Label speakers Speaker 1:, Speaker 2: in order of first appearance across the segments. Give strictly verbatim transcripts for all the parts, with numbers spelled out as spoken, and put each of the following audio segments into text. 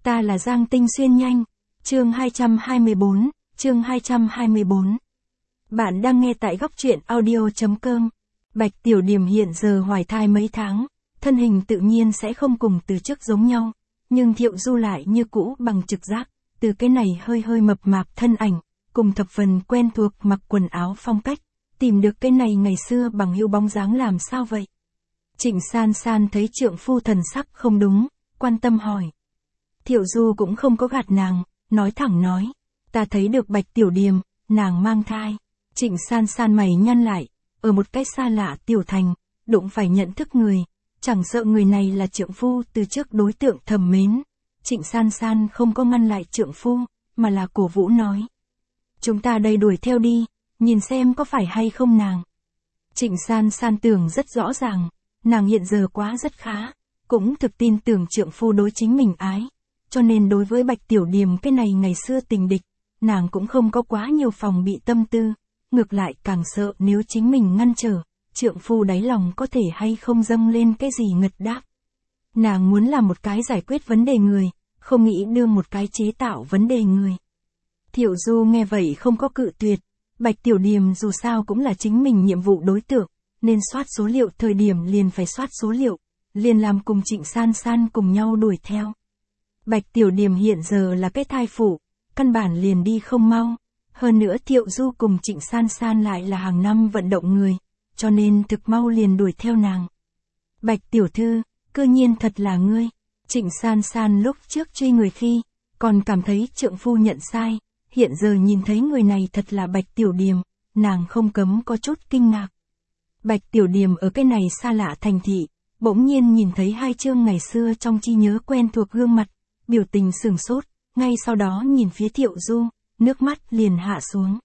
Speaker 1: Ta là Giang Tinh Xuyên nhanh. Chương hai trăm hai mươi bốn, chương hai trăm hai mươi bốn. Bạn đang nghe tại góc truyện audio chấm com. Bạch Tiểu Điềm hiện giờ hoài thai mấy tháng, thân hình tự nhiên sẽ không cùng từ trước giống nhau, nhưng Thiệu Du lại như cũ bằng trực giác, từ cái này hơi hơi mập mạp thân ảnh, cùng thập phần quen thuộc mặc quần áo phong cách, tìm được cái này ngày xưa bằng hữu bóng dáng làm sao vậy? Trịnh San San thấy trượng phu thần sắc không đúng, quan tâm hỏi. Thiệu Du cũng không có gạt nàng, nói thẳng nói, ta thấy được Bạch Tiểu Điềm, nàng mang thai. Trịnh San San mày nhăn lại, ở một cái xa lạ tiểu thành, đụng phải nhận thức người, chẳng sợ người này là trượng phu từ trước đối tượng thầm mến. Trịnh San San không có ngăn lại trượng phu, mà là cổ vũ nói. Chúng ta đây đuổi theo đi, nhìn xem có phải hay không nàng. Trịnh San San tưởng rất rõ ràng, nàng hiện giờ quá rất khá, cũng thực tin tưởng trượng phu đối chính mình ái, cho nên đối với Bạch Tiểu Điềm cái này ngày xưa tình địch, nàng cũng không có quá nhiều phòng bị tâm tư, ngược lại càng sợ nếu chính mình ngăn trở, trượng phu đáy lòng có thể hay không dâng lên cái gì ngật đáp. Nàng muốn làm một cái giải quyết vấn đề người, không nghĩ đưa một cái chế tạo vấn đề người. Thiệu Du nghe vậy không có cự tuyệt, Bạch Tiểu Điềm dù sao cũng là chính mình nhiệm vụ đối tượng, nên soát số liệu thời điểm liền phải soát số liệu, liền làm cùng Trịnh San San cùng nhau đuổi theo. Bạch Tiểu Điềm hiện giờ là cái thai phụ, căn bản liền đi không mau, hơn nữa Thiệu Du cùng Trịnh San San lại là hàng năm vận động người, cho nên thực mau liền đuổi theo nàng. Bạch Tiểu Thư, cư nhiên thật là ngươi. Trịnh San San lúc trước truy người khi, còn cảm thấy trượng phu nhận sai, hiện giờ nhìn thấy người này thật là Bạch Tiểu Điềm, nàng không cấm có chút kinh ngạc. Bạch Tiểu Điềm ở cái này xa lạ thành thị, bỗng nhiên nhìn thấy hai chương ngày xưa trong trí nhớ quen thuộc gương mặt, biểu tình sửng sốt, ngay sau đó nhìn phía Thiệu Du, nước mắt liền hạ xuống.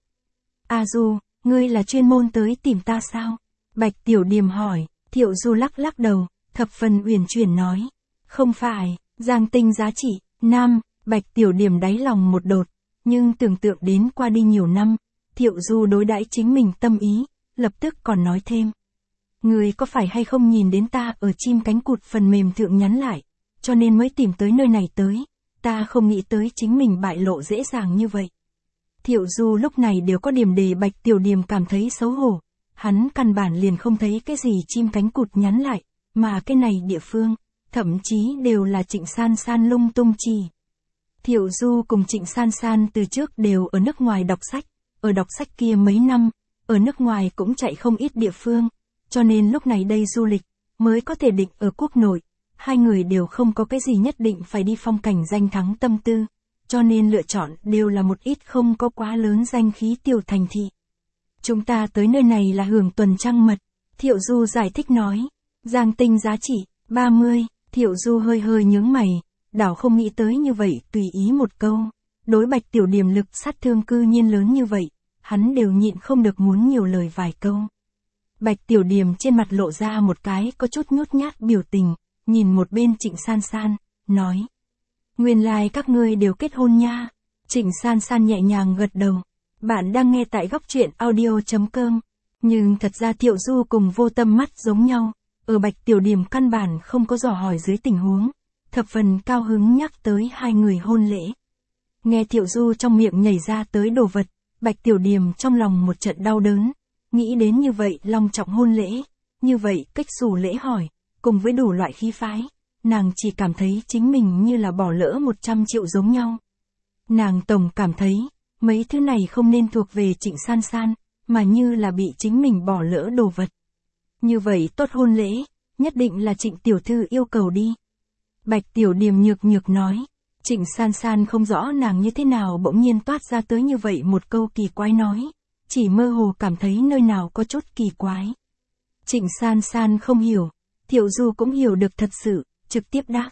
Speaker 1: A Du, ngươi là chuyên môn tới tìm ta sao? Bạch Tiểu Điềm hỏi. Thiệu Du lắc lắc đầu, thập phần uyển chuyển nói. Không phải, Giang Tinh giá trị, nam. Bạch Tiểu Điềm đáy lòng một đột, nhưng tưởng tượng đến qua đi nhiều năm, Thiệu Du đối đãi chính mình tâm ý, lập tức còn nói thêm. Ngươi có phải hay không nhìn đến ta ở chim cánh cụt phần mềm thượng nhắn lại, cho nên mới tìm tới nơi này tới, ta không nghĩ tới chính mình bại lộ dễ dàng như vậy. Thiệu Du lúc này đều có điểm đề Bạch Tiểu Điềm cảm thấy xấu hổ, hắn căn bản liền không thấy cái gì chim cánh cụt nhắn lại, mà cái này địa phương, thậm chí đều là Trịnh San San lung tung chỉ. Thiệu Du cùng Trịnh San San từ trước đều ở nước ngoài đọc sách, ở đọc sách kia mấy năm, ở nước ngoài cũng chạy không ít địa phương, cho nên lúc này đây du lịch, mới có thể định ở quốc nội, hai người đều không có cái gì nhất định phải đi phong cảnh danh thắng tâm tư, cho nên lựa chọn đều là một ít không có quá lớn danh khí tiểu thành thị. Chúng ta tới nơi này là hưởng tuần trăng mật, Thiệu Du giải thích nói, Giang Tinh giá trị, ba mươi, Thiệu Du hơi hơi nhướng mày, đảo không nghĩ tới như vậy tùy ý một câu, đối Bạch Tiểu Điềm lực sát thương cư nhiên lớn như vậy, hắn đều nhịn không được muốn nhiều lời vài câu. Bạch Tiểu Điềm trên mặt lộ ra một cái có chút nhút nhát biểu tình, nhìn một bên Trịnh San San, nói. Nguyên lai like các ngươi đều kết hôn nha. Trịnh San San nhẹ nhàng gật đầu. Bạn đang nghe tại góc truyện audio chấm com. Nhưng thật ra Thiệu Du cùng Vô Tâm mắt giống nhau, ở Bạch Tiểu Điềm căn bản không có dò hỏi dưới tình huống, thập phần cao hứng nhắc tới hai người hôn lễ. Nghe Thiệu Du trong miệng nhảy ra tới đồ vật, Bạch Tiểu Điềm trong lòng một trận đau đớn, nghĩ đến như vậy long trọng hôn lễ, như vậy cách xù lễ hỏi, cùng với đủ loại khí phái, nàng chỉ cảm thấy chính mình như là bỏ lỡ một trăm triệu giống nhau. Nàng tổng cảm thấy, mấy thứ này không nên thuộc về Trịnh San San, mà như là bị chính mình bỏ lỡ đồ vật. Như vậy tốt hôn lễ, nhất định là Trịnh Tiểu Thư yêu cầu đi. Bạch Tiểu Điềm nhược nhược nói, Trịnh San San không rõ nàng như thế nào bỗng nhiên toát ra tới như vậy một câu kỳ quái nói, chỉ mơ hồ cảm thấy nơi nào có chút kỳ quái. Trịnh San San không hiểu, Thiệu Du cũng hiểu được thật sự, trực tiếp đáp.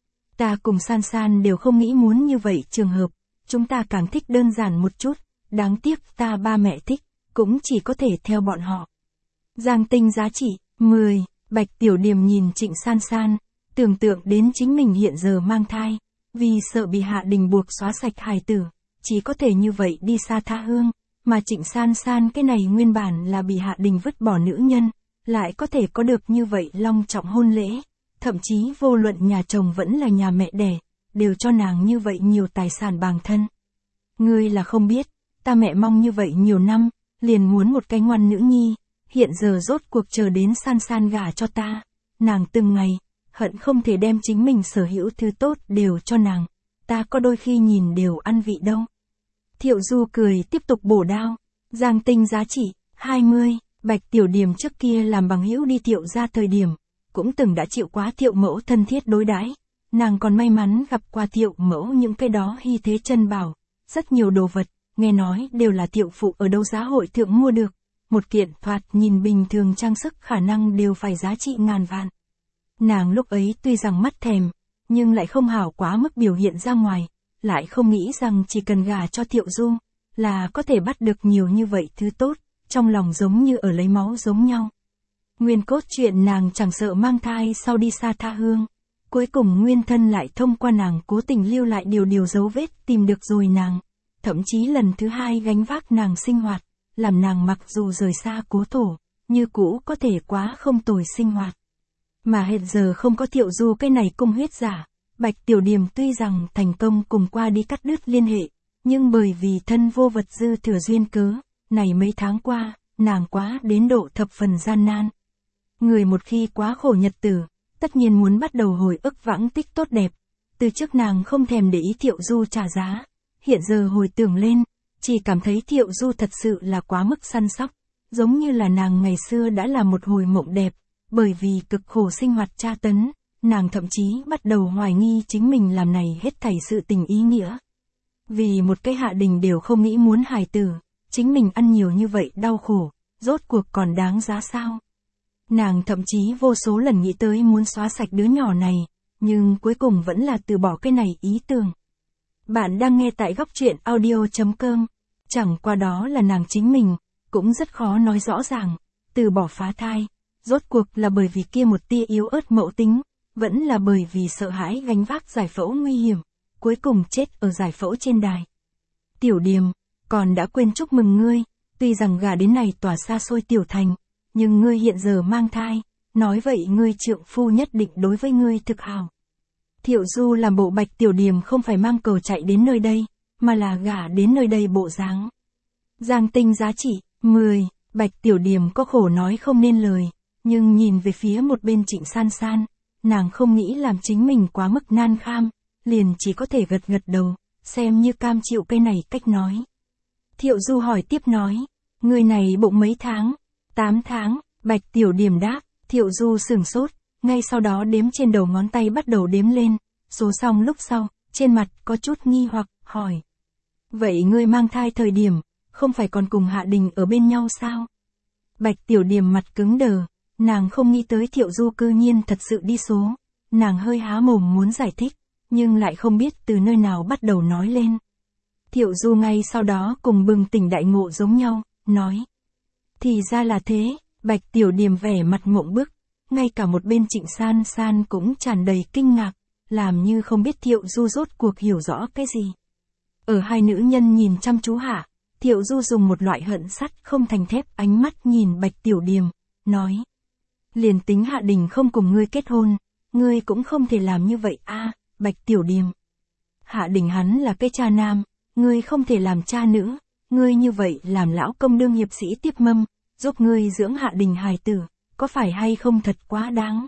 Speaker 1: Ta cùng San San đều không nghĩ muốn như vậy trường hợp, chúng ta càng thích đơn giản một chút, đáng tiếc ta ba mẹ thích, cũng chỉ có thể theo bọn họ. Giang Tinh giá trị, mười, Bạch Tiểu Điềm nhìn Trịnh San San, tưởng tượng đến chính mình hiện giờ mang thai, vì sợ bị Hạ Đình buộc xóa sạch hài tử, chỉ có thể như vậy đi xa tha hương, mà Trịnh San San cái này nguyên bản là bị Hạ Đình vứt bỏ nữ nhân, lại có thể có được như vậy long trọng hôn lễ, thậm chí vô luận nhà chồng vẫn là nhà mẹ đẻ, đều cho nàng như vậy nhiều tài sản bằng thân. Ngươi là không biết, ta mẹ mong như vậy nhiều năm, liền muốn một cái ngoan nữ nhi, hiện giờ rốt cuộc chờ đến San San gả cho ta. Nàng từng ngày, hận không thể đem chính mình sở hữu thứ tốt đều cho nàng, ta có đôi khi nhìn đều ăn vị đâu. Thiệu Du cười tiếp tục bổ đao, Giang Tinh giá trị, hai mươi, Bạch Tiểu Điềm trước kia làm bằng hữu đi Thiệu ra thời điểm, cũng từng đã chịu quá Thiệu mẫu thân thiết đối đãi, nàng còn may mắn gặp qua Thiệu mẫu những cái đó hy thế chân bảo, rất nhiều đồ vật, nghe nói đều là Thiệu phụ ở đấu giá hội thượng mua được, một kiện thoạt nhìn bình thường trang sức khả năng đều phải giá trị ngàn vạn. Nàng lúc ấy tuy rằng mắt thèm, nhưng lại không hảo quá mức biểu hiện ra ngoài, lại không nghĩ rằng chỉ cần gả cho Thiệu Du, là có thể bắt được nhiều như vậy thứ tốt, trong lòng giống như ở lấy máu giống nhau. Nguyên cốt chuyện nàng chẳng sợ mang thai sau đi xa tha hương, cuối cùng nguyên thân lại thông qua nàng cố tình lưu lại điều điều dấu vết tìm được rồi nàng, thậm chí lần thứ hai gánh vác nàng sinh hoạt, làm nàng mặc dù rời xa cố thổ, như cũ có thể quá không tồi sinh hoạt. Mà hiện giờ không có Thiệu Du cái này cung huyết giả, Bạch Tiểu Điềm tuy rằng thành công cùng qua đi cắt đứt liên hệ, nhưng bởi vì thân vô vật dư thừa duyên cớ, này mấy tháng qua, nàng quá đến độ thập phần gian nan. Người một khi quá khổ nhật tử, tất nhiên muốn bắt đầu hồi ức vãng tích tốt đẹp. Từ trước nàng không thèm để ý Thiệu Du trả giá, hiện giờ hồi tưởng lên, chỉ cảm thấy Thiệu Du thật sự là quá mức săn sóc, giống như là nàng ngày xưa đã là một hồi mộng đẹp, bởi vì cực khổ sinh hoạt tra tấn, nàng thậm chí bắt đầu hoài nghi chính mình làm này hết thảy sự tình ý nghĩa. Vì một cái Hạ Đình đều không nghĩ muốn hài tử, chính mình ăn nhiều như vậy đau khổ, rốt cuộc còn đáng giá sao? Nàng thậm chí vô số lần nghĩ tới muốn xóa sạch đứa nhỏ này, nhưng cuối cùng vẫn là từ bỏ cái này ý tưởng. Bạn đang nghe tại góc truyện audio chấm com, chẳng qua đó là nàng chính mình, cũng rất khó nói rõ ràng, từ bỏ phá thai, rốt cuộc là bởi vì kia một tia yếu ớt mẫu tính, vẫn là bởi vì sợ hãi gánh vác giải phẫu nguy hiểm, cuối cùng chết ở giải phẫu trên đài. Tiểu Điềm, còn đã quên chúc mừng ngươi, tuy rằng gả đến này tỏa xa xôi tiểu thành, nhưng ngươi hiện giờ mang thai, nói vậy ngươi trượng phu nhất định đối với ngươi thực hào. Thiệu Du làm bộ Bạch Tiểu Điềm không phải mang cầu chạy đến nơi đây, mà là gả đến nơi đây bộ dáng. Giang Tinh giá trị, mười, Bạch Tiểu Điềm có khổ nói không nên lời, nhưng nhìn về phía một bên Trịnh San San, nàng không nghĩ làm chính mình quá mức nan kham, liền chỉ có thể gật gật đầu, xem như cam chịu cái này cách nói. Thiệu Du hỏi tiếp nói, người này bụng mấy tháng? tám tháng, Bạch Tiểu Điềm đáp, Thiệu Du sửng sốt, ngay sau đó đếm trên đầu ngón tay bắt đầu đếm lên, số xong lúc sau, trên mặt có chút nghi hoặc, hỏi. Vậy ngươi mang thai thời điểm, không phải còn cùng Hạ Đình ở bên nhau sao? Bạch Tiểu Điềm mặt cứng đờ, nàng không nghĩ tới Thiệu Du cư nhiên thật sự đi số, nàng hơi há mồm muốn giải thích, nhưng lại không biết từ nơi nào bắt đầu nói lên. Thiệu Du ngay sau đó cùng bừng tỉnh đại ngộ giống nhau, nói. Thì ra là thế, Bạch Tiểu Điềm vẻ mặt mộng bức, ngay cả một bên Trịnh San San cũng tràn đầy kinh ngạc, làm như không biết Thiệu Du rốt cuộc hiểu rõ cái gì. Ở hai nữ nhân nhìn chăm chú hạ, Thiệu Du dùng một loại hận sắt không thành thép ánh mắt nhìn Bạch Tiểu Điềm, nói. Liền tính Hạ Đình không cùng ngươi kết hôn, ngươi cũng không thể làm như vậy a, Bạch Tiểu Điềm. Hạ Đình hắn là cái cha nam, ngươi không thể làm cha nữ, ngươi như vậy làm lão công đương hiệp sĩ tiếp mâm, giúp ngươi dưỡng Hạ Đình hài tử, có phải hay không thật quá đáng.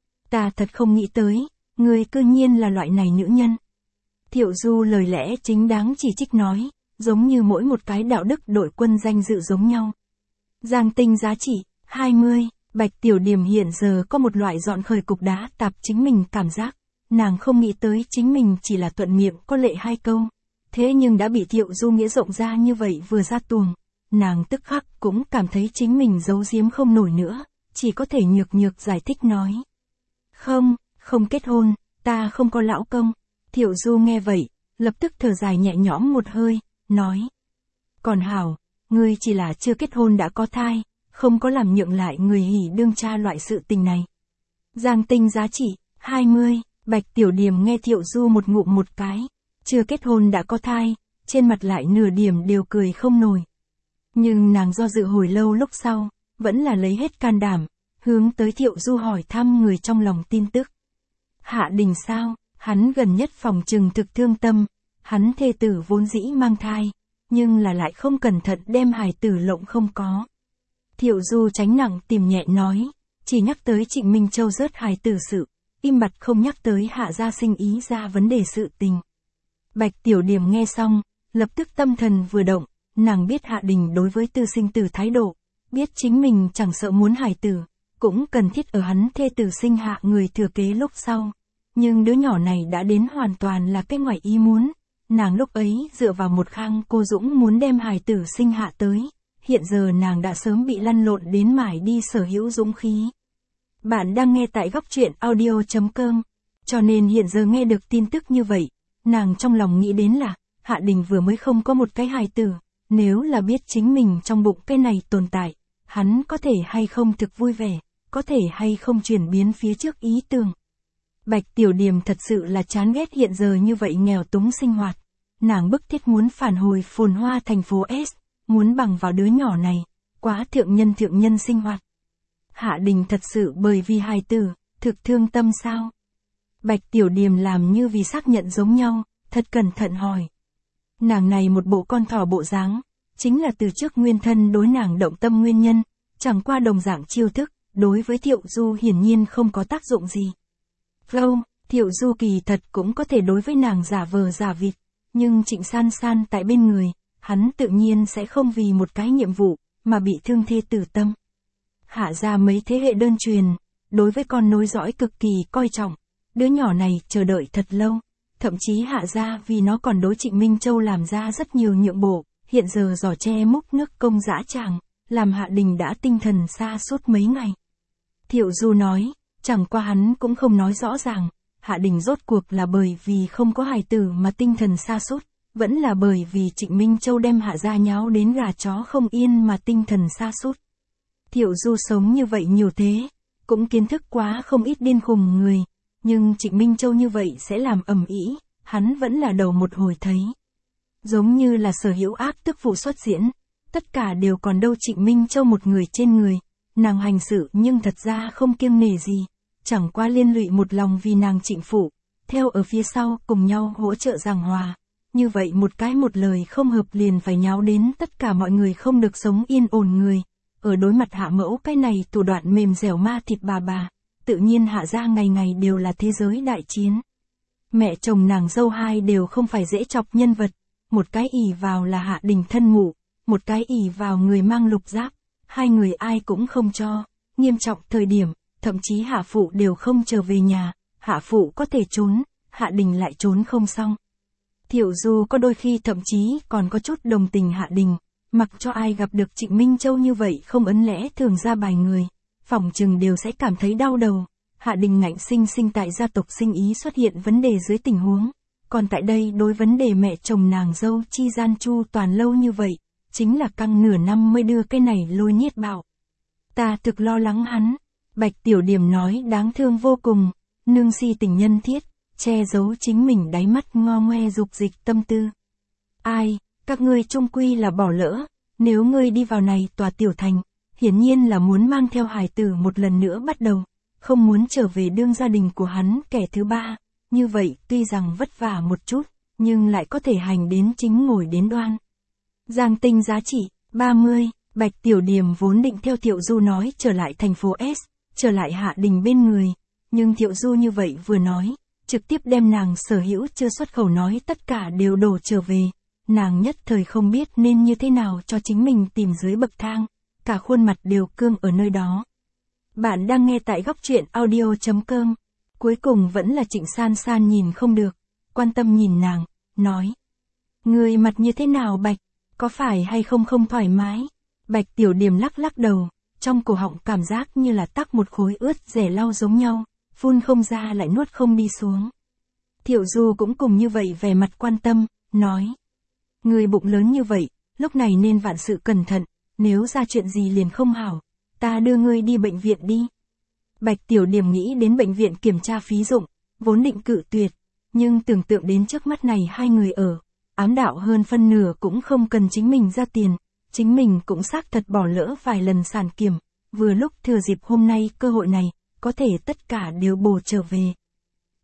Speaker 1: Ta thật không nghĩ tới, ngươi cư nhiên là loại này nữ nhân. Thiệu Du lời lẽ chính đáng chỉ trích nói, giống như mỗi một cái đạo đức đội quân danh dự giống nhau. Giang Tinh giá trị, hai mươi, Bạch Tiểu Điềm hiện giờ có một loại dọn khởi cục đá tạp chính mình cảm giác, nàng không nghĩ tới chính mình chỉ là thuận miệng có lệ hai câu, thế nhưng đã bị Thiệu Du nghĩa rộng ra như vậy vừa ra tuồng, nàng tức khắc cũng cảm thấy chính mình giấu giếm không nổi nữa, chỉ có thể nhược nhược giải thích nói. Không, không kết hôn, ta không có lão công. Thiệu Du nghe vậy, lập tức thở dài nhẹ nhõm một hơi, nói. Còn hảo, ngươi chỉ là chưa kết hôn đã có thai, không có làm nhượng lại người hỉ đương cha loại sự tình này. Giang Tinh giá trị, hai mươi, Bạch Tiểu Điềm nghe Thiệu Du một ngụm một cái, chưa kết hôn đã có thai, trên mặt lại nửa điểm đều cười không nổi. Nhưng nàng do dự hồi lâu lúc sau, vẫn là lấy hết can đảm, hướng tới Thiệu Du hỏi thăm người trong lòng tin tức. Hạ Đình sao? Hắn gần nhất phòng trừng thực thương tâm, hắn thê tử vốn dĩ mang thai, nhưng là lại không cẩn thận đem hài tử lộng không có. Thiệu Du tránh nặng tìm nhẹ nói, chỉ nhắc tới Trịnh Minh Châu rớt hài tử sự, im bặt không nhắc tới Hạ gia sinh ý ra vấn đề sự tình. Bạch Tiểu Điểm nghe xong, lập tức tâm thần vừa động, nàng biết Hạ Đình đối với tư sinh tử thái độ, biết chính mình chẳng sợ muốn hài tử, cũng cần thiết ở hắn thê tử sinh hạ người thừa kế lúc sau. Nhưng đứa nhỏ này đã đến hoàn toàn là cái ngoài ý muốn, nàng lúc ấy dựa vào một khang cô Dũng muốn đem hài tử sinh hạ tới, hiện giờ nàng đã sớm bị lăn lộn đến mải đi sở hữu dũng khí. Bạn đang nghe tại góc truyện audio chấm com, cho nên hiện giờ nghe được tin tức như vậy, nàng trong lòng nghĩ đến là, Hạ Đình vừa mới không có một cái hài tử, nếu là biết chính mình trong bụng cái này tồn tại, hắn có thể hay không thực vui vẻ, có thể hay không chuyển biến phía trước ý tưởng. Bạch Tiểu Điềm thật sự là chán ghét hiện giờ như vậy nghèo túng sinh hoạt, nàng bức thiết muốn phản hồi phồn hoa thành phố S, muốn bằng vào đứa nhỏ này, quá thượng nhân thượng nhân sinh hoạt. Hạ Đình thật sự bởi vì hài tử, thực thương tâm sao? Bạch Tiểu Điềm làm như vì xác nhận giống nhau, thật cẩn thận hỏi. Nàng này một bộ con thỏ bộ dáng, chính là từ trước nguyên thân đối nàng động tâm nguyên nhân, chẳng qua đồng dạng chiêu thức, đối với Thiệu Du hiển nhiên không có tác dụng gì. Không, Thiệu Du kỳ thật cũng có thể đối với nàng giả vờ giả vịt, nhưng Trịnh San San tại bên người, hắn tự nhiên sẽ không vì một cái nhiệm vụ, mà bị thương thê tử tâm. Hạ gia mấy thế hệ đơn truyền, đối với con nối dõi cực kỳ coi trọng, đứa nhỏ này chờ đợi thật lâu, thậm chí Hạ gia vì nó còn đối Trịnh Minh Châu làm ra rất nhiều nhượng bộ, hiện giờ giỏ tre múc nước công dã tràng, làm Hạ Đình đã tinh thần xa suốt mấy ngày. Thiệu Du nói, chẳng qua hắn cũng không nói rõ ràng, Hạ Đình rốt cuộc là bởi vì không có hài tử mà tinh thần sa sút, vẫn là bởi vì Trịnh Minh Châu đem Hạ gia nháo đến gà chó không yên mà tinh thần sa sút. Thiệu Du sống như vậy nhiều thế, cũng kiến thức quá không ít điên khùng người, nhưng Trịnh Minh Châu như vậy sẽ làm ầm ĩ, hắn vẫn là đầu một hồi thấy. Giống như là sở hữu ác tức phụ xuất diễn, tất cả đều còn đâu Trịnh Minh Châu một người trên người, nàng hành sự nhưng thật ra không kiêng nể gì, chẳng qua liên lụy một lòng vì nàng Trịnh phụ, theo ở phía sau cùng nhau hỗ trợ giảng hòa. Như vậy một cái một lời không hợp liền phải nháo đến tất cả mọi người không được sống yên ổn người. Ở đối mặt Hạ mẫu cái này thủ đoạn mềm dẻo ma thịt bà bà, tự nhiên Hạ gia ngày ngày đều là thế giới đại chiến. Mẹ chồng nàng dâu hai đều không phải dễ chọc nhân vật, một cái ỷ vào là Hạ Đình thân mụ, một cái ỷ vào người mang lục giáp, hai người ai cũng không cho, nghiêm trọng thời điểm, thậm chí Hạ phụ đều không trở về nhà, Hạ phụ có thể trốn, Hạ Đình lại trốn không xong. Thiệu Du có đôi khi thậm chí còn có chút đồng tình Hạ Đình, mặc cho ai gặp được Trịnh Minh Châu như vậy không ấn lẽ thường ra bài người, phỏng chừng đều sẽ cảm thấy đau đầu. Hạ Đình ngạnh sinh sinh tại gia tộc sinh ý xuất hiện vấn đề dưới tình huống, còn tại đây đối vấn đề mẹ chồng nàng dâu chi gian chu toàn lâu như vậy, chính là căng nửa năm mới đưa cái này lôi nhiết bạo. Ta thực lo lắng hắn, Bạch Tiểu Điểm nói đáng thương vô cùng, nương si tình nhân thiết, che giấu chính mình đáy mắt ngo ngoe dục dịch tâm tư. Ai, các ngươi chung quy là bỏ lỡ, nếu ngươi đi vào này tòa tiểu thành, hiển nhiên là muốn mang theo hài tử một lần nữa bắt đầu, không muốn trở về đương gia đình của hắn kẻ thứ ba, như vậy tuy rằng vất vả một chút, nhưng lại có thể hành đến chính ngồi đến đoan. Giang tinh giá trị, ba mươi, Bạch Tiểu Điểm vốn định theo Thiệu Du nói trở lại thành phố S, trở lại Hạ Đình bên người, nhưng Thiệu Du như vậy vừa nói, trực tiếp đem nàng sở hữu chưa xuất khẩu nói tất cả đều đổ trở về, nàng nhất thời không biết nên như thế nào cho chính mình tìm dưới bậc thang, cả khuôn mặt đều cương ở nơi đó. Bạn đang nghe tại góc truyện audio chấm com, cuối cùng vẫn là Trịnh San San nhìn không được, quan tâm nhìn nàng, nói. Người mặt như thế nào Bạch, có phải hay không không thoải mái? Bạch Tiểu Điểm lắc lắc đầu, trong cổ họng cảm giác như là tắc một khối ướt rẻ lau giống nhau, phun không ra lại nuốt không đi xuống. Thiệu Du cũng cùng như vậy vẻ mặt quan tâm, nói. Người bụng lớn như vậy, lúc này nên vạn sự cẩn thận, nếu ra chuyện gì liền không hảo, ta đưa ngươi đi bệnh viện đi. Bạch Tiểu Điểm nghĩ đến bệnh viện kiểm tra phí dụng, vốn định cự tuyệt, nhưng tưởng tượng đến trước mắt này hai người ở, ám đạo hơn phân nửa cũng không cần chính mình ra tiền, chính mình cũng xác thật bỏ lỡ vài lần sản kiểm, vừa lúc thừa dịp hôm nay cơ hội này, có thể tất cả đều bổ trở về.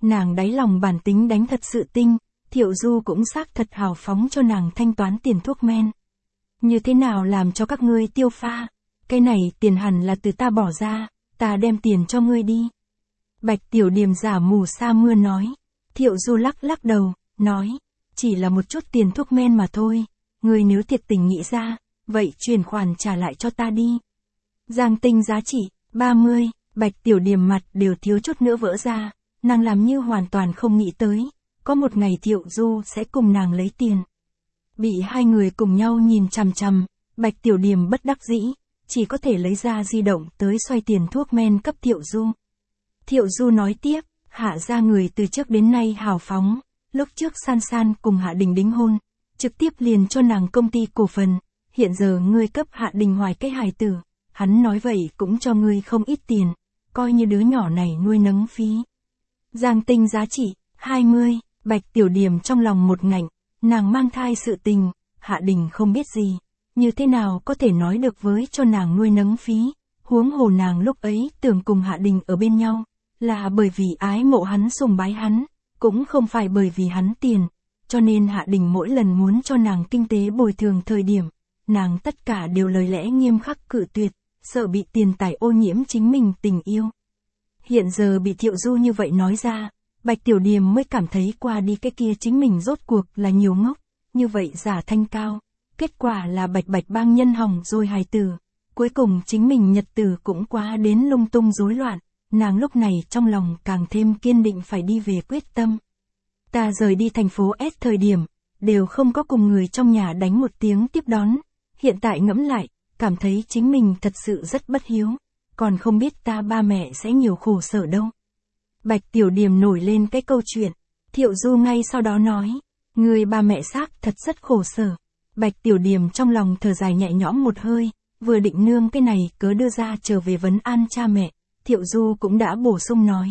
Speaker 1: Nàng đáy lòng bản tính đánh thật sự tinh, Thiệu Du cũng xác thật hào phóng cho nàng thanh toán tiền thuốc men. Như thế nào làm cho các ngươi tiêu pha? Cái này tiền hẳn là từ ta bỏ ra, ta đem tiền cho ngươi đi. Bạch Tiểu Điềm giả mù sa mưa nói. Thiệu Du lắc lắc đầu, nói, chỉ là một chút tiền thuốc men mà thôi, ngươi nếu thiệt tình nghĩ ra, vậy chuyển khoản trả lại cho ta đi. Giang Tinh giá trị, ba mươi, Bạch Tiểu Điềm mặt đều thiếu chút nữa vỡ ra, nàng làm như hoàn toàn không nghĩ tới, có một ngày Thiệu Du sẽ cùng nàng lấy tiền. Bị hai người cùng nhau nhìn chằm chằm, Bạch Tiểu Điềm bất đắc dĩ, chỉ có thể lấy ra di động tới xoay tiền thuốc men cấp Thiệu Du. Thiệu Du nói tiếp, Hạ gia người từ trước đến nay hào phóng, lúc trước San San cùng Hạ Đình đính hôn, trực tiếp liền cho nàng công ty cổ phần, hiện giờ ngươi cấp Hạ Đình Hoài cái hài tử, hắn nói vậy cũng cho ngươi không ít tiền, coi như đứa nhỏ này nuôi nấng phí. Giang Tinh giá trị, hai mươi, Bạch Tiểu Điềm trong lòng một ngạnh, nàng mang thai sự tình, Hạ Đình không biết gì, như thế nào có thể nói được với cho nàng nuôi nấng phí, huống hồ nàng lúc ấy tưởng cùng Hạ Đình ở bên nhau, là bởi vì ái mộ hắn sùng bái hắn, cũng không phải bởi vì hắn tiền, cho nên Hạ Đình mỗi lần muốn cho nàng kinh tế bồi thường thời điểm, nàng tất cả đều lời lẽ nghiêm khắc cự tuyệt, sợ bị tiền tài ô nhiễm chính mình tình yêu. Hiện giờ bị Thiệu Du như vậy nói ra, Bạch Tiểu Điềm mới cảm thấy qua đi cái kia chính mình rốt cuộc là nhiều ngốc, như vậy giả thanh cao, kết quả là bạch bạch bang nhân hỏng rồi hài tử, cuối cùng chính mình nhật tử cũng quá đến lung tung rối loạn, nàng lúc này trong lòng càng thêm kiên định phải đi về quyết tâm. Ta rời đi thành phố S thời điểm, đều không có cùng người trong nhà đánh một tiếng tiếp đón, hiện tại ngẫm lại, cảm thấy chính mình thật sự rất bất hiếu, còn không biết ta ba mẹ sẽ nhiều khổ sở đâu. Bạch Tiểu Điềm nổi lên cái câu chuyện, Thiệu Du ngay sau đó nói, người ba mẹ xác thật rất khổ sở. Bạch Tiểu Điềm trong lòng thở dài nhẹ nhõm một hơi, vừa định nương cái này cớ đưa ra trở về vấn an cha mẹ, Thiệu Du cũng đã bổ sung nói.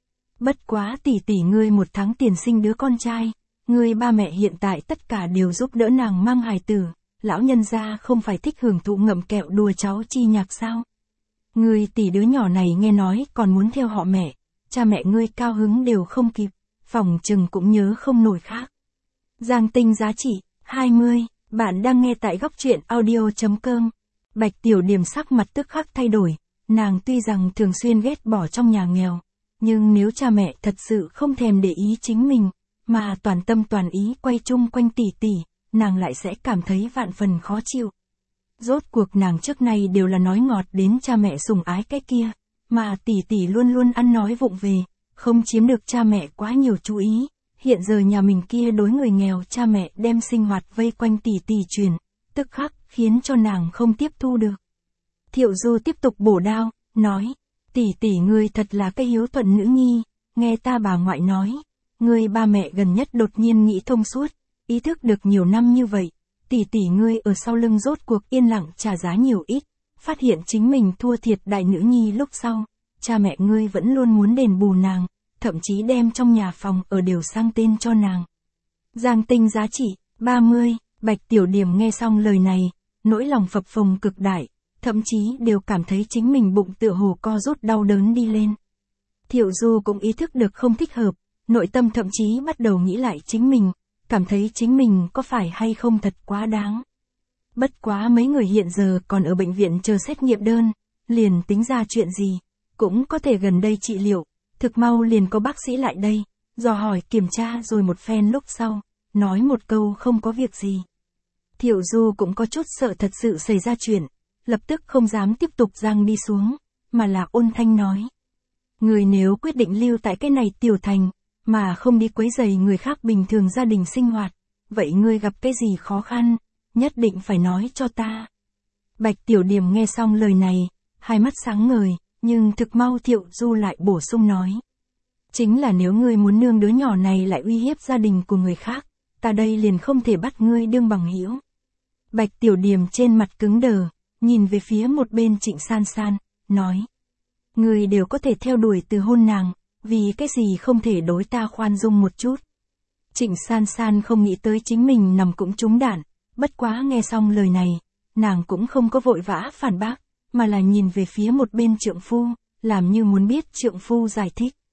Speaker 1: Bất quá tỷ tỷ ngươi một tháng tiền sinh đứa con trai, ngươi ba mẹ hiện tại tất cả đều giúp đỡ nàng mang hài tử, lão nhân gia không phải thích hưởng thụ ngậm kẹo đùa cháu chi nhạc sao? Ngươi tỷ đứa nhỏ này nghe nói còn muốn theo họ mẹ, cha mẹ ngươi cao hứng đều không kịp, phòng chừng cũng nhớ không nổi khác. Giang Tinh giá trị, hai mươi, bạn đang nghe tại góc truyện audio.com. Bạch Tiểu Điềm sắc mặt tức khắc thay đổi, nàng tuy rằng thường xuyên ghét bỏ trong nhà nghèo, nhưng nếu cha mẹ thật sự không thèm để ý chính mình, mà toàn tâm toàn ý quay chung quanh tỷ tỷ, nàng lại sẽ cảm thấy vạn phần khó chịu. Rốt cuộc nàng trước nay đều là nói ngọt đến cha mẹ sủng ái cái kia, mà tỷ tỷ luôn luôn ăn nói vụng về, không chiếm được cha mẹ quá nhiều chú ý. Hiện giờ nhà mình kia đối người nghèo cha mẹ đem sinh hoạt vây quanh tỷ tỷ truyền, tức khắc khiến cho nàng không tiếp thu được. Thiệu Du tiếp tục bổ đao, nói, tỷ tỷ ngươi thật là cái hiếu thuận nữ nhi, nghe ta bà ngoại nói, ngươi ba mẹ gần nhất đột nhiên nghĩ thông suốt, ý thức được nhiều năm như vậy, tỷ tỷ ngươi ở sau lưng rốt cuộc yên lặng trả giá nhiều ít, phát hiện chính mình thua thiệt đại nữ nhi lúc sau, cha mẹ ngươi vẫn luôn muốn đền bù nàng, thậm chí đem trong nhà phòng ở đều sang tên cho nàng. Giang Tinh giá trị, ba mươi, Bạch Tiểu Điềm nghe xong lời này, nỗi lòng phập phồng cực đại, thậm chí đều cảm thấy chính mình bụng tựa hồ co rút đau đớn đi lên. Thiệu Du cũng ý thức được không thích hợp, nội tâm thậm chí bắt đầu nghĩ lại chính mình, cảm thấy chính mình có phải hay không thật quá đáng. Bất quá mấy người hiện giờ còn ở bệnh viện chờ xét nghiệm đơn, liền tính ra chuyện gì, cũng có thể gần đây trị liệu. Thực mau liền có bác sĩ lại đây, dò hỏi kiểm tra rồi một phen lúc sau, nói một câu không có việc gì. Thiệu Du cũng có chút sợ thật sự xảy ra chuyện, lập tức không dám tiếp tục giang đi xuống, mà là ôn thanh nói. Người nếu quyết định lưu tại cái này tiểu thành, mà không đi quấy rầy người khác bình thường gia đình sinh hoạt, vậy ngươi gặp cái gì khó khăn, nhất định phải nói cho ta. Bạch Tiểu Điềm nghe xong lời này, hai mắt sáng ngời. Nhưng thực mau Thiệu Du lại bổ sung nói. Chính là nếu ngươi muốn nương đứa nhỏ này lại uy hiếp gia đình của người khác, ta đây liền không thể bắt ngươi đương bằng hữu. Bạch Tiểu Điềm trên mặt cứng đờ, nhìn về phía một bên Trịnh San San, nói. Ngươi đều có thể theo đuổi từ hôn nàng, vì cái gì không thể đối ta khoan dung một chút. Trịnh San San không nghĩ tới chính mình nằm cũng trúng đạn, bất quá nghe xong lời này, nàng cũng không có vội vã phản bác. Mà là nhìn về phía một bên trượng phu, làm như muốn biết trượng phu giải thích.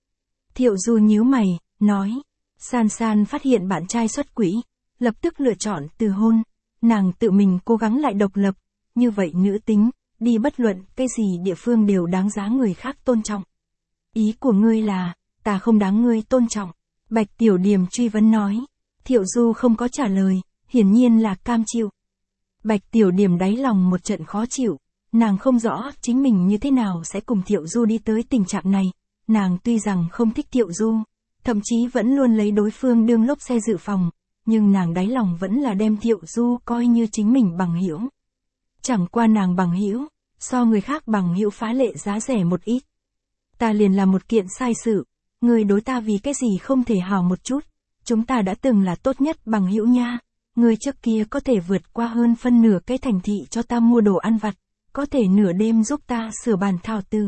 Speaker 1: Thiệu Du nhíu mày, nói. San San phát hiện bạn trai xuất quỹ, lập tức lựa chọn từ hôn. Nàng tự mình cố gắng lại độc lập. Như vậy nữ tính, đi bất luận cái gì địa phương đều đáng giá người khác tôn trọng. Ý của ngươi là, ta không đáng ngươi tôn trọng. Bạch Tiểu Điềm truy vấn nói. Thiệu Du không có trả lời, hiển nhiên là cam chịu. Bạch Tiểu Điềm đáy lòng một trận khó chịu. Nàng không rõ chính mình như thế nào sẽ cùng Thiệu Du đi tới tình trạng này. Nàng tuy rằng không thích Thiệu Du, thậm chí vẫn luôn lấy đối phương đương lốp xe dự phòng, nhưng nàng đáy lòng vẫn là đem Thiệu Du coi như chính mình bằng hữu. Chẳng qua nàng bằng hữu, so người khác bằng hữu phá lệ giá rẻ một ít. Ta liền làm một kiện sai sự, người đối ta vì cái gì không thể hào một chút, chúng ta đã từng là tốt nhất bằng hữu nha, người trước kia có thể vượt qua hơn phân nửa cái thành thị cho ta mua đồ ăn vặt, có thể nửa đêm giúp ta sửa bàn thảo từ.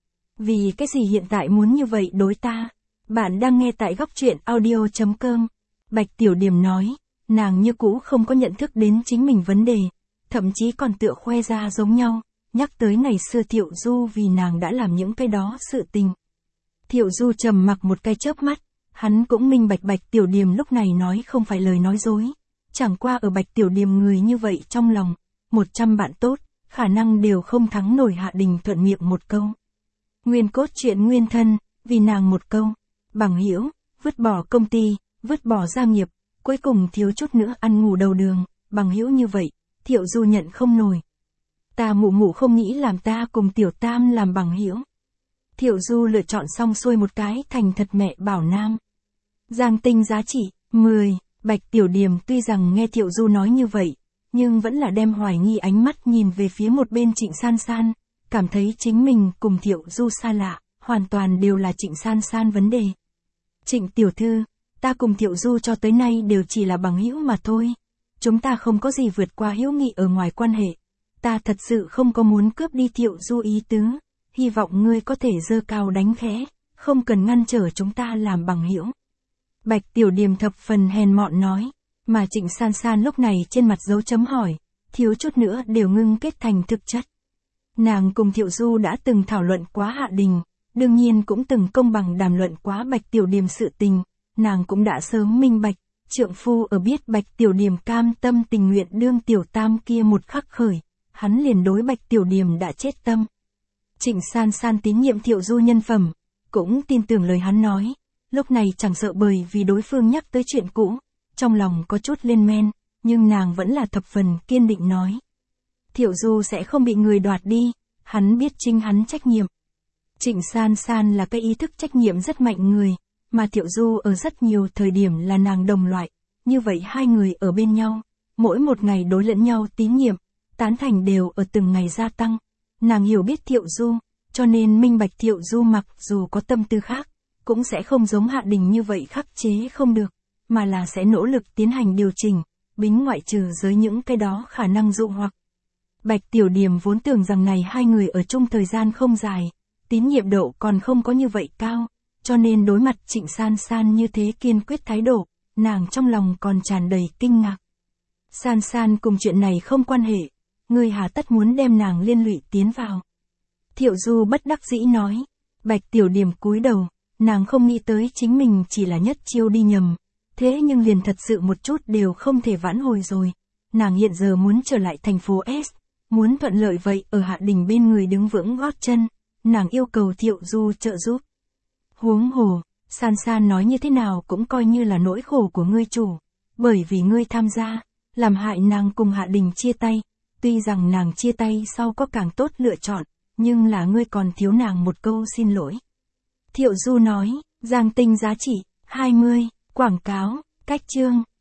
Speaker 1: Vì cái gì hiện tại muốn như vậy đối ta? Bạn đang nghe tại góc truyện audio chấm com. Bạch Tiểu Điềm nói, nàng như cũ không có nhận thức đến chính mình vấn đề, thậm chí còn tựa khoe ra giống nhau, nhắc tới ngày xưa Thiệu Du vì nàng đã làm những cái đó sự tình. Thiệu Du trầm mặc một cái chớp mắt, hắn cũng minh bạch Bạch Tiểu Điềm lúc này nói không phải lời nói dối, chẳng qua ở Bạch Tiểu Điềm người như vậy trong lòng, một trăm bạn tốt, khả năng đều không thắng nổi Hạ Đình thuận miệng một câu. Nguyên cốt truyện nguyên thân, vì nàng một câu, bằng hữu, vứt bỏ công ty, vứt bỏ gia nghiệp, cuối cùng thiếu chút nữa ăn ngủ đầu đường, bằng hữu như vậy, Thiệu Du nhận không nổi. Ta mụ mụ không nghĩ làm ta cùng Tiểu Tam làm bằng hữu. Thiệu Du lựa chọn xong xuôi một cái thành thật mẹ bảo nam. Giang tinh giá trị, mười, Bạch Tiểu Điềm tuy rằng nghe Thiệu Du nói như vậy, nhưng vẫn là đem hoài nghi ánh mắt nhìn về phía một bên Trịnh San San, cảm thấy chính mình cùng Thiệu Du xa lạ, hoàn toàn đều là Trịnh San San vấn đề. Trịnh tiểu thư, ta cùng Thiệu Du cho tới nay đều chỉ là bằng hữu mà thôi. Chúng ta không có gì vượt qua hữu nghị ở ngoài quan hệ. Ta thật sự không có muốn cướp đi Thiệu Du ý tứ, hy vọng ngươi có thể giơ cao đánh khẽ, không cần ngăn trở chúng ta làm bằng hữu. Bạch Tiểu Điềm thập phần hèn mọn nói, mà Trịnh San San lúc này trên mặt dấu chấm hỏi, thiếu chút nữa đều ngưng kết thành thực chất. Nàng cùng Thiệu Du đã từng thảo luận quá Hạ Đình, đương nhiên cũng từng công bằng đàm luận quá Bạch Tiểu Điềm sự tình, nàng cũng đã sớm minh bạch, trượng phu ở biết Bạch Tiểu Điềm cam tâm tình nguyện đương Tiểu Tam kia một khắc khởi, hắn liền đối Bạch Tiểu Điềm đã chết tâm. Trịnh San San tín nhiệm Thiệu Du nhân phẩm, cũng tin tưởng lời hắn nói, lúc này chẳng sợ bởi vì đối phương nhắc tới chuyện cũ, trong lòng có chút lên men, nhưng nàng vẫn là thập phần kiên định nói. Thiệu Du sẽ không bị người đoạt đi, hắn biết chính hắn trách nhiệm. Trịnh San San là cái ý thức trách nhiệm rất mạnh người, mà Thiệu Du ở rất nhiều thời điểm là nàng đồng loại, như vậy hai người ở bên nhau, mỗi một ngày đối lẫn nhau tín nhiệm, tán thành đều ở từng ngày gia tăng. Nàng hiểu biết Thiệu Du, cho nên minh bạch Thiệu Du mặc dù có tâm tư khác, cũng sẽ không giống Hạ Đình như vậy khắc chế không được, mà là sẽ nỗ lực tiến hành điều chỉnh, bính ngoại trừ giới những cái đó khả năng dụ hoặc. Bạch Tiểu Điềm vốn tưởng rằng này hai người ở chung thời gian không dài, tín nhiệm độ còn không có như vậy cao, cho nên đối mặt Trịnh San San như thế kiên quyết thái độ, nàng trong lòng còn tràn đầy kinh ngạc. San San cùng chuyện này không quan hệ, ngươi hà tất muốn đem nàng liên lụy tiến vào. Thiệu Du bất đắc dĩ nói, Bạch Tiểu Điềm cúi đầu, nàng không nghĩ tới chính mình chỉ là nhất chiêu đi nhầm, thế nhưng liền thật sự một chút đều không thể vãn hồi rồi. Nàng hiện giờ muốn trở lại thành phố S, muốn thuận lợi vậy ở Hạ Đình bên người đứng vững gót chân, nàng yêu cầu Thiệu Du trợ giúp. Huống hồ, San San nói như thế nào cũng coi như là nỗi khổ của ngươi chủ, bởi vì ngươi tham gia, làm hại nàng cùng Hạ Đình chia tay, tuy rằng nàng chia tay sau có càng tốt lựa chọn, nhưng là ngươi còn thiếu nàng một câu xin lỗi. Thiệu Du nói, Giang tinh giá trị, hai mươi, quảng cáo, cách chương.